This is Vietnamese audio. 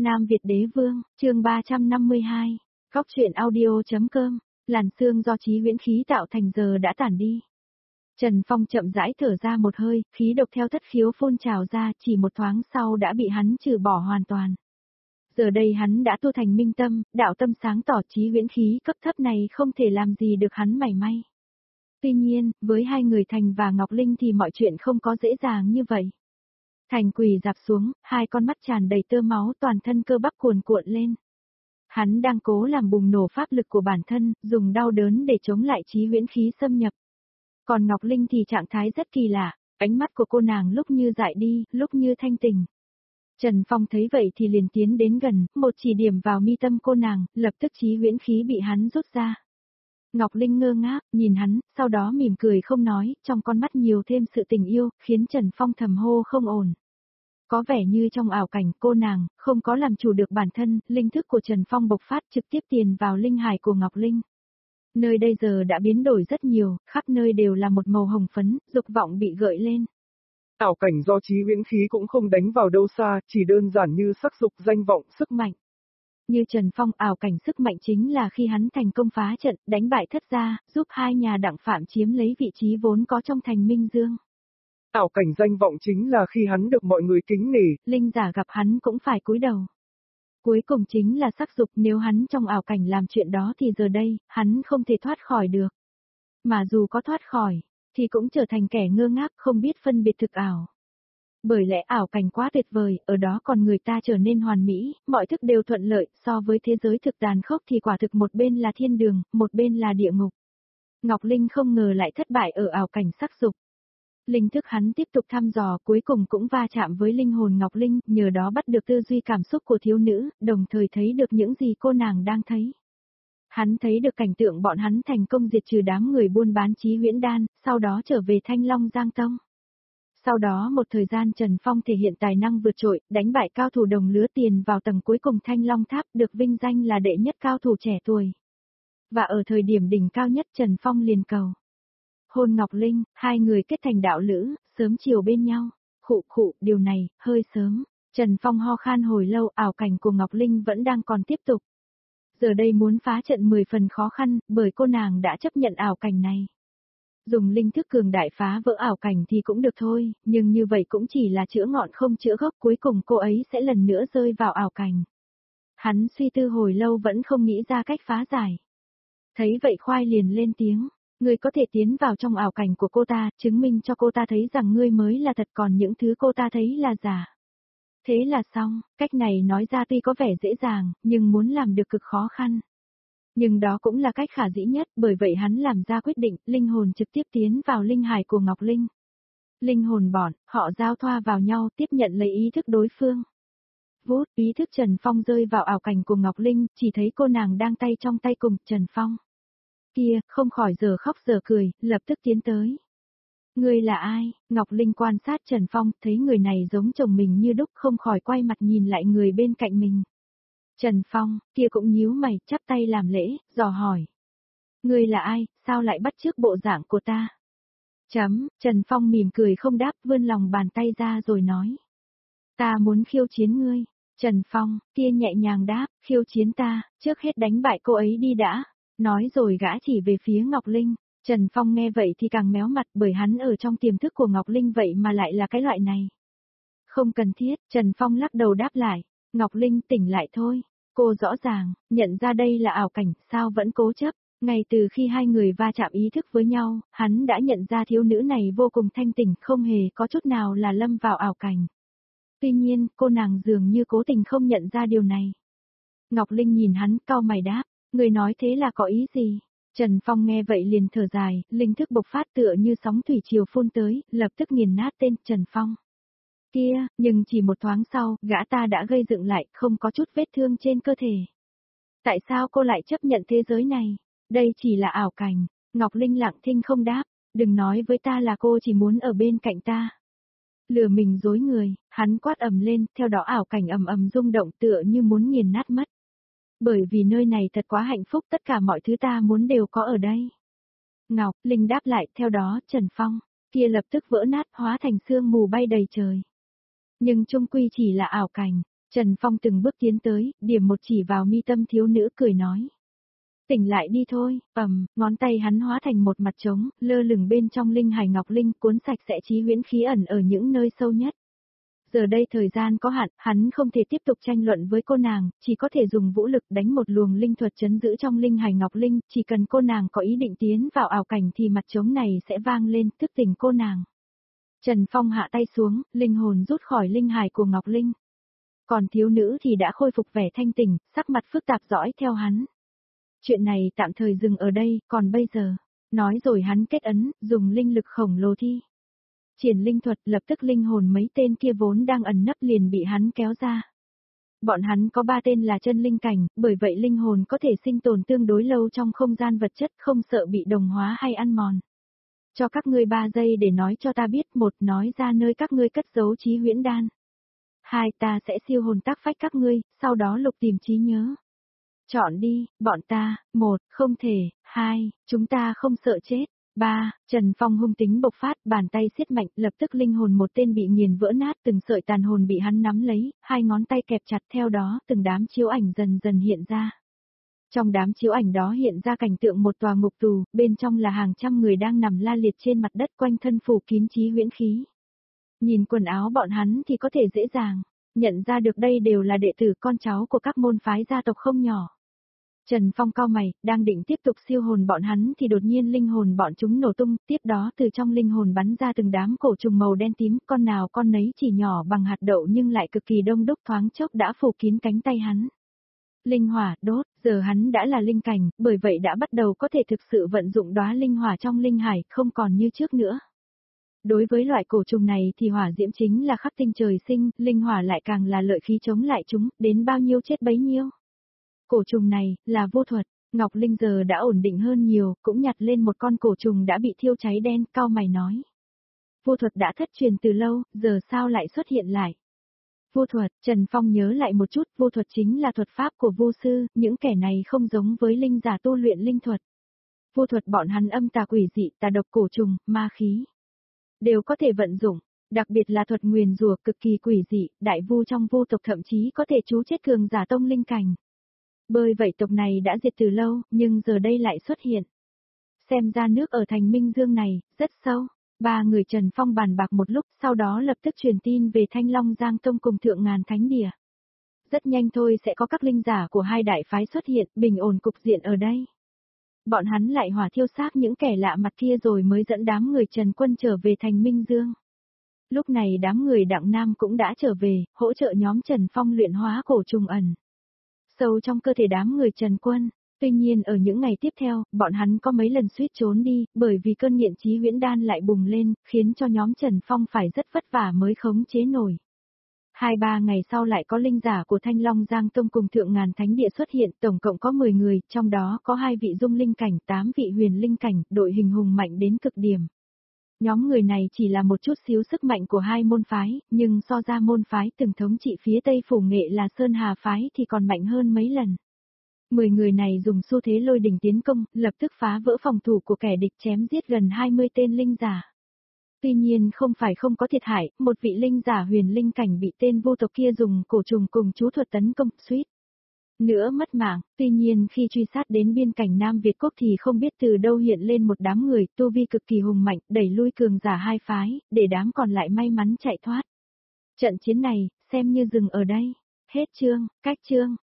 Nam Việt Đế Vương, chương 352, Góc truyện audio.com, làn sương do Chí Huyễn khí tạo thành giờ đã tản đi. Trần Phong chậm rãi thở ra một hơi, khí độc theo thất khiếu phun trào ra, chỉ một thoáng sau đã bị hắn trừ bỏ hoàn toàn. Giờ đây hắn đã tu thành minh tâm, đạo tâm sáng tỏ, Chí Huyễn khí cấp thấp này không thể làm gì được hắn mảy may. Tuy nhiên, với hai người Thành và Ngọc Linh thì mọi chuyện không có dễ dàng như vậy. Thành quỳ dạp xuống, hai con mắt tràn đầy tơ máu, toàn thân cơ bắp cuồn cuộn lên. Hắn đang cố làm bùng nổ pháp lực của bản thân, dùng đau đớn để chống lại Chí Huyễn khí xâm nhập. Còn Ngọc Linh thì trạng thái rất kỳ lạ, ánh mắt của cô nàng lúc như dại đi, lúc như thanh tỉnh. Trần Phong thấy vậy thì liền tiến đến gần, một chỉ điểm vào mi tâm cô nàng, lập tức Chí Huyễn khí bị hắn rút ra. Ngọc Linh ngơ ngác, nhìn hắn, sau đó mỉm cười không nói, trong con mắt nhiều thêm sự tình yêu, khiến Trần Phong thầm hô không ổn. Có vẻ như trong ảo cảnh cô nàng, không có làm chủ được bản thân, linh thức của Trần Phong bộc phát trực tiếp tiền vào linh hải của Ngọc Linh. Nơi đây giờ đã biến đổi rất nhiều, khắp nơi đều là một màu hồng phấn, dục vọng bị gợi lên. Ảo cảnh do Chí Huyễn khí cũng không đánh vào đâu xa, chỉ đơn giản như sắc dục danh vọng, sức mạnh. Như Trần Phong, ảo cảnh sức mạnh chính là khi hắn thành công phá trận, đánh bại Thất gia, giúp hai nhà Đặng Phạm chiếm lấy vị trí vốn có trong thành Minh Dương. Ảo cảnh danh vọng chính là khi hắn được mọi người kính nể, linh giả gặp hắn cũng phải cúi đầu. Cuối cùng chính là sắc dục, nếu hắn trong ảo cảnh làm chuyện đó thì giờ đây, hắn không thể thoát khỏi được. Mà dù có thoát khỏi, thì cũng trở thành kẻ ngơ ngác không biết phân biệt thực ảo. Bởi lẽ ảo cảnh quá tuyệt vời, ở đó còn người ta trở nên hoàn mỹ, mọi thức đều thuận lợi, so với thế giới thực tàn khốc thì quả thực một bên là thiên đường, một bên là địa ngục. Ngọc Linh không ngờ lại thất bại ở ảo cảnh sắc dục. Linh thức hắn tiếp tục thăm dò, cuối cùng cũng va chạm với linh hồn Ngọc Linh, nhờ đó bắt được tư duy cảm xúc của thiếu nữ, đồng thời thấy được những gì cô nàng đang thấy. Hắn thấy được cảnh tượng bọn hắn thành công diệt trừ đám người buôn bán Chí Huyễn đan, sau đó trở về Thanh Long Giang Tông. Sau đó một thời gian Trần Phong thể hiện tài năng vượt trội, đánh bại cao thủ đồng lứa tiền vào tầng cuối cùng Thanh Long Tháp, được vinh danh là đệ nhất cao thủ trẻ tuổi. Và ở thời điểm đỉnh cao nhất Trần Phong liền cầu hôn Ngọc Linh, hai người kết thành đạo lữ, sớm chiều bên nhau. Khụ, điều này, hơi sớm. Trần Phong ho khan hồi lâu, ảo cảnh của Ngọc Linh vẫn đang còn tiếp tục. Giờ đây muốn phá trận 10 phần khó khăn, bởi cô nàng đã chấp nhận ảo cảnh này. Dùng linh thức cường đại phá vỡ ảo cảnh thì cũng được thôi, nhưng như vậy cũng chỉ là chữa ngọn không chữa gốc, cuối cùng cô ấy sẽ lần nữa rơi vào ảo cảnh. Hắn suy tư hồi lâu vẫn không nghĩ ra cách phá giải. Thấy vậy Khoai liền lên tiếng. Ngươi có thể tiến vào trong ảo cảnh của cô ta, chứng minh cho cô ta thấy rằng ngươi mới là thật, còn những thứ cô ta thấy là giả. Thế là xong, cách này nói ra tuy có vẻ dễ dàng, nhưng muốn làm được cực khó khăn. Nhưng đó cũng là cách khả dĩ nhất, bởi vậy hắn làm ra quyết định, linh hồn trực tiếp tiến vào linh hải của Ngọc Linh. Linh hồn bọn, họ giao thoa vào nhau, tiếp nhận lấy ý thức đối phương. Vút, ý thức Trần Phong rơi vào ảo cảnh của Ngọc Linh, chỉ thấy cô nàng đang tay trong tay cùng Trần Phong. Kia, không khỏi giờ khóc giờ cười, lập tức tiến tới. Ngươi là ai? Ngọc Linh quan sát Trần Phong, thấy người này giống chồng mình như đúc, không khỏi quay mặt nhìn lại người bên cạnh mình. Trần Phong, kia cũng nhíu mày, chắp tay làm lễ, dò hỏi. Ngươi là ai, sao lại bắt chước bộ dạng của ta? Trần Phong mỉm cười không đáp, vươn lòng bàn tay ra rồi nói. Ta muốn khiêu chiến ngươi. Trần Phong, kia nhẹ nhàng đáp, khiêu chiến ta, trước hết đánh bại cô ấy đi đã. Nói rồi gã chỉ về phía Ngọc Linh. Trần Phong nghe vậy thì càng méo mặt, bởi hắn ở trong tiềm thức của Ngọc Linh vậy mà lại là cái loại này. Không cần thiết, Trần Phong lắc đầu đáp lại. Ngọc Linh tỉnh lại thôi. Cô rõ ràng, nhận ra đây là ảo cảnh, sao vẫn cố chấp. Ngay từ khi hai người va chạm ý thức với nhau, hắn đã nhận ra thiếu nữ này vô cùng thanh tỉnh, không hề có chút nào là lâm vào ảo cảnh. Tuy nhiên, cô nàng dường như cố tình không nhận ra điều này. Ngọc Linh nhìn hắn, cau mày đáp. Người nói thế là có ý gì? Trần Phong nghe vậy liền thở dài, linh thức bộc phát tựa như sóng thủy triều phun tới, lập tức nghiền nát tên Trần Phong. Kia, nhưng chỉ một thoáng sau, gã ta đã gây dựng lại, không có chút vết thương trên cơ thể. Tại sao cô lại chấp nhận thế giới này? Đây chỉ là ảo cảnh. Ngọc Linh lặng thinh không đáp, đừng nói với ta là cô chỉ muốn ở bên cạnh ta. Lừa mình dối người, hắn quát ầm lên, theo đó ảo cảnh ầm ầm rung động tựa như muốn nghiền nát mất. Bởi vì nơi này thật quá hạnh phúc, tất cả mọi thứ ta muốn đều có ở đây. Ngọc Linh đáp lại, theo đó Trần Phong, kia lập tức vỡ nát hóa thành sương mù bay đầy trời. Nhưng chung quy chỉ là ảo cảnh, Trần Phong từng bước tiến tới, điểm một chỉ vào mi tâm thiếu nữ cười nói. Tỉnh lại đi thôi, ngón tay hắn hóa thành một mặt trống, lơ lửng bên trong linh hải ngọc linh cuốn sạch sẽ trí huyễn khí ẩn ở những nơi sâu nhất. Giờ đây thời gian có hạn, hắn không thể tiếp tục tranh luận với cô nàng, chỉ có thể dùng vũ lực đánh một luồng linh thuật trấn giữ trong linh hải ngọc linh, chỉ cần cô nàng có ý định tiến vào ảo cảnh thì mặt trống này sẽ vang lên, thức tỉnh cô nàng. Trần Phong hạ tay xuống, linh hồn rút khỏi linh hải của ngọc linh. Còn thiếu nữ thì đã khôi phục vẻ thanh tỉnh, sắc mặt phức tạp dõi theo hắn. Chuyện này tạm thời dừng ở đây, còn bây giờ, nói rồi hắn kết ấn, dùng linh lực khổng lồ thi. Triển linh thuật, lập tức linh hồn mấy tên kia vốn đang ẩn nấp liền bị hắn kéo ra. Bọn hắn có 3 tên là chân linh cảnh, bởi vậy linh hồn có thể sinh tồn tương đối lâu trong không gian vật chất, không sợ bị đồng hóa hay ăn mòn. Cho các ngươi 3 giây để nói cho ta biết, 1 nói ra nơi các ngươi cất giấu trí huyễn đan. 2 ta sẽ siêu hồn tác phách các ngươi, sau đó lục tìm trí nhớ. Chọn đi, bọn ta, 1, không thể, 2, chúng ta không sợ chết. 3, Trần Phong hung tính bộc phát, bàn tay siết mạnh, lập tức linh hồn một tên bị nghiền vỡ nát, từng sợi tàn hồn bị hắn nắm lấy, 2 ngón tay kẹp chặt, theo đó từng đám chiếu ảnh dần dần hiện ra. Trong đám chiếu ảnh đó hiện ra cảnh tượng một tòa ngục tù, bên trong là hàng trăm người đang nằm la liệt trên mặt đất, quanh thân phủ kín trí huyễn khí. Nhìn quần áo bọn hắn thì có thể dễ dàng nhận ra được đây đều là đệ tử con cháu của các môn phái gia tộc không nhỏ. Trần Phong cau mày, đang định tiếp tục siêu hồn bọn hắn thì đột nhiên linh hồn bọn chúng nổ tung, tiếp đó từ trong linh hồn bắn ra từng đám cổ trùng màu đen tím, con nào con nấy chỉ nhỏ bằng hạt đậu nhưng lại cực kỳ đông đúc, thoáng chốc đã phủ kín cánh tay hắn. Linh hỏa, đốt, giờ hắn đã là linh cảnh, bởi vậy đã bắt đầu có thể thực sự vận dụng đóa linh hỏa trong linh hải, không còn như trước nữa. Đối với loại cổ trùng này thì hỏa diễm chính là khắc tinh trời sinh, linh hỏa lại càng là lợi khí chống lại chúng, đến bao nhiêu chết bấy nhiêu. Cổ trùng này, là vô thuật, Ngọc Linh giờ đã ổn định hơn nhiều, cũng nhặt lên một con cổ trùng đã bị thiêu cháy đen, cau mày nói. Vô thuật đã thất truyền từ lâu, giờ sao lại xuất hiện lại? Vô thuật, Trần Phong nhớ lại một chút, vô thuật chính là thuật pháp của vô sư, những kẻ này không giống với linh giả tu luyện linh thuật. Vô thuật bọn hắn âm tà quỷ dị, tà độc cổ trùng, ma khí đều có thể vận dụng, đặc biệt là thuật nguyền rủa cực kỳ quỷ dị, đại vu trong vô tộc thậm chí có thể trú chết cường giả tông linh cảnh. Bởi vậy tộc này đã diệt từ lâu, nhưng giờ đây lại xuất hiện. Xem ra nước ở thành Minh Dương này, rất sâu. 3 người Trần Phong bàn bạc một lúc, sau đó lập tức truyền tin về Thanh Long Giang Tông cùng Thượng Ngàn Thánh Địa. Rất nhanh thôi sẽ có các linh giả của 2 đại phái xuất hiện, bình ổn cục diện ở đây. Bọn hắn lại hỏa thiêu xác những kẻ lạ mặt kia rồi mới dẫn đám người Trần Quân trở về thành Minh Dương. Lúc này đám người Đặng Nam cũng đã trở về, hỗ trợ nhóm Trần Phong luyện hóa cổ trùng ẩn sâu trong cơ thể đám người Trần Quân. Tuy nhiên ở những ngày tiếp theo, bọn hắn có mấy lần suýt trốn đi, bởi vì cơn nghiện trí huyễn đan lại bùng lên, khiến cho nhóm Trần Phong phải rất vất vả mới khống chế nổi. 2-3 ngày sau lại có linh giả của Thanh Long Giang Tông cùng Thượng Ngàn Thánh Địa xuất hiện, tổng cộng có 10 người, trong đó có 2 vị dung linh cảnh, 8 vị huyền linh cảnh, đội hình hùng mạnh đến cực điểm. Nhóm người này chỉ là một chút xíu sức mạnh của 2 môn phái, nhưng so ra môn phái từng thống trị phía Tây Phủ Nghệ là Sơn Hà phái thì còn mạnh hơn mấy lần. 10 người này dùng xu thế lôi đỉnh tiến công, lập tức phá vỡ phòng thủ của kẻ địch, chém giết gần 20 tên linh giả. Tuy nhiên không phải không có thiệt hại, một vị linh giả huyền linh cảnh bị tên vô tộc kia dùng cổ trùng cùng chú thuật tấn công, suýt nữa mất mạng. Tuy nhiên khi truy sát đến biên cảnh Nam Việt Quốc thì không biết từ đâu hiện lên một đám người tu vi cực kỳ hùng mạnh, đẩy lui cường giả 2 phái, để đám còn lại may mắn chạy thoát. Trận chiến này, xem như dừng ở đây. Hết chương, cách chương.